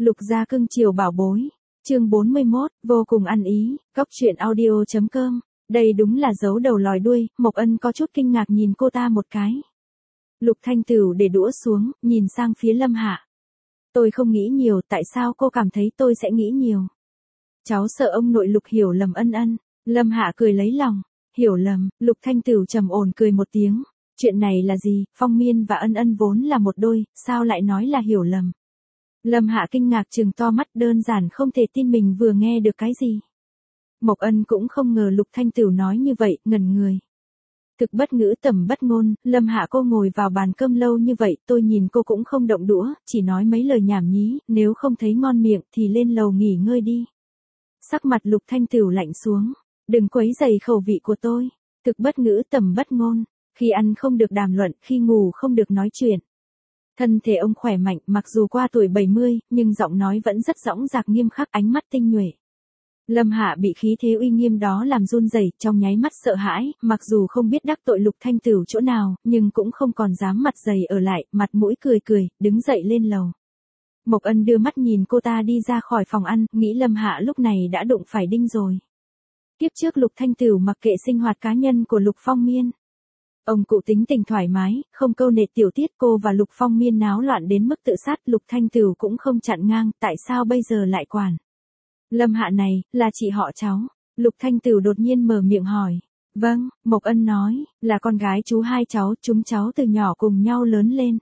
Lục gia cưng chiều bảo bối. Chương 41, vô cùng ăn ý, Cóc truyện audio.com. Đây đúng là giấu đầu lòi đuôi, Mộc Ân có chút kinh ngạc nhìn cô ta một cái. Lục Thanh Tửu để đũa xuống, nhìn sang phía Lâm Hạ. Tôi không nghĩ nhiều, tại sao cô cảm thấy tôi sẽ nghĩ nhiều? Cháu sợ ông nội Lục hiểu lầm Ân Ân. Lâm Hạ cười lấy lòng. Hiểu lầm, Lục Thanh Tửu trầm ổn cười một tiếng. Chuyện này là gì, Phong Miên và Ân Ân vốn là một đôi, sao lại nói là hiểu lầm? Lâm Hạ kinh ngạc trừng to mắt, đơn giản không thể tin mình vừa nghe được cái gì. Mộc Ân cũng không ngờ Lục Thanh Tửu nói như vậy, ngẩn người. Thực bất ngữ tầm bất ngôn, Lâm Hạ cô ngồi vào bàn cơm lâu như vậy, tôi nhìn cô cũng không động đũa, chỉ nói mấy lời nhảm nhí, nếu không thấy ngon miệng thì lên lầu nghỉ ngơi đi. Sắc mặt Lục Thanh Tửu lạnh xuống, đừng quấy rầy khẩu vị của tôi. Thực bất ngữ tầm bất ngôn, khi ăn không được đàm luận, khi ngủ không được nói chuyện. Thân thể ông khỏe mạnh, mặc dù qua tuổi 70, nhưng giọng nói vẫn rất dõng dạc nghiêm khắc, ánh mắt tinh nhuệ. Lâm Hạ bị khí thế uy nghiêm đó làm run rẩy, trong nháy mắt sợ hãi, mặc dù không biết đắc tội Lục Thanh Tửu chỗ nào, nhưng cũng không còn dám mặt dày ở lại, mặt mũi cười cười, đứng dậy lên lầu. Mộc Ân đưa mắt nhìn cô ta đi ra khỏi phòng ăn, nghĩ Lâm Hạ lúc này đã đụng phải đinh rồi. Tiếp trước Lục Thanh Tửu mặc kệ sinh hoạt cá nhân của Lục Phong Miên. Ông cụ tính tình thoải mái, không câu nệ tiểu tiết, cô và Lục Phong Miên náo loạn đến mức tự sát, Lục Thanh Tửu cũng không chặn ngang, tại sao bây giờ lại quản? Lâm Hạ này, là chị họ cháu. Lục Thanh Tửu đột nhiên mở miệng hỏi. Vâng, Mộc Ân nói, là con gái chú hai cháu, chúng cháu từ nhỏ cùng nhau lớn lên.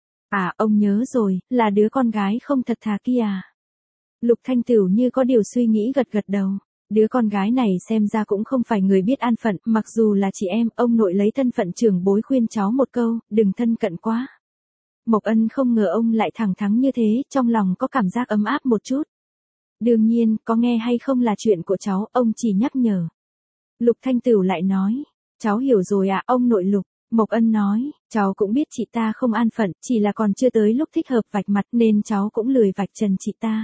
À, ông nhớ rồi, là đứa con gái không thật thà kia à? Lục Thanh Tửu như có điều suy nghĩ gật gật đầu. Đứa con gái này xem ra cũng không phải người biết an phận, mặc dù là chị em, ông nội lấy thân phận trưởng bối khuyên cháu một câu, đừng thân cận quá. Mộc Ân không ngờ ông lại thẳng thắn như thế, trong lòng có cảm giác ấm áp một chút. Đương nhiên, có nghe hay không là chuyện của cháu, ông chỉ nhắc nhở. Lục Thanh Tửu lại nói, cháu hiểu rồi à, ông nội Lục. Mộc Ân nói, cháu cũng biết chị ta không an phận, chỉ là còn chưa tới lúc thích hợp vạch mặt nên cháu cũng lười vạch trần chị ta.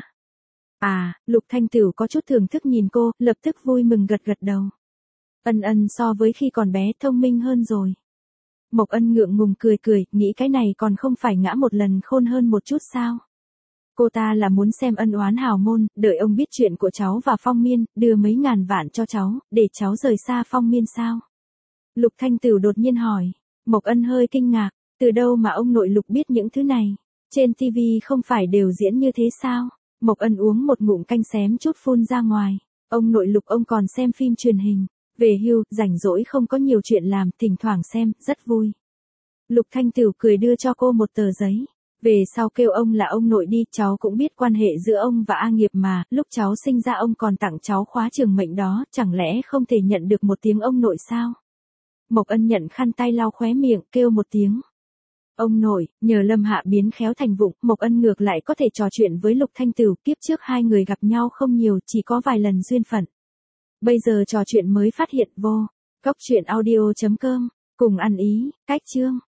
À, Lục Thanh Tửu có chút thưởng thức nhìn cô, lập tức vui mừng gật gật đầu. Ân Ân so với khi còn bé thông minh hơn rồi. Mộc Ân ngượng ngùng cười cười, nghĩ cái này còn không phải ngã một lần khôn hơn một chút sao? Cô ta là muốn xem ân oán hào môn, đợi ông biết chuyện của cháu và Phong Miên, đưa mấy ngàn vạn cho cháu, để cháu rời xa Phong Miên sao? Lục Thanh Tửu đột nhiên hỏi. Mộc Ân hơi kinh ngạc, từ đâu mà ông nội Lục biết những thứ này? Trên TV không phải đều diễn như thế sao? Mộc Ân uống một ngụm canh xém chút phun ra ngoài. Ông nội Lục ông còn xem phim truyền hình. Về hưu, rảnh rỗi không có nhiều chuyện làm, thỉnh thoảng xem, rất vui. Lục Thanh Tửu cười đưa cho cô một tờ giấy. Về sau kêu ông là ông nội đi, cháu cũng biết quan hệ giữa ông và A Nghiệp mà, lúc cháu sinh ra ông còn tặng cháu khóa trường mệnh đó, chẳng lẽ không thể nhận được một tiếng ông nội sao? Mộc Ân nhận khăn tay lau khóe miệng, kêu một tiếng. Ông nội, nhờ Lâm Hạ biến khéo thành vụng, Mộc Ân ngược lại có thể trò chuyện với Lục Thanh Tửu, kiếp trước hai người gặp nhau không nhiều, chỉ có vài lần duyên phận. Bây giờ trò chuyện mới phát hiện vô. Cóc truyện audio.com, cùng ăn ý, cách chương.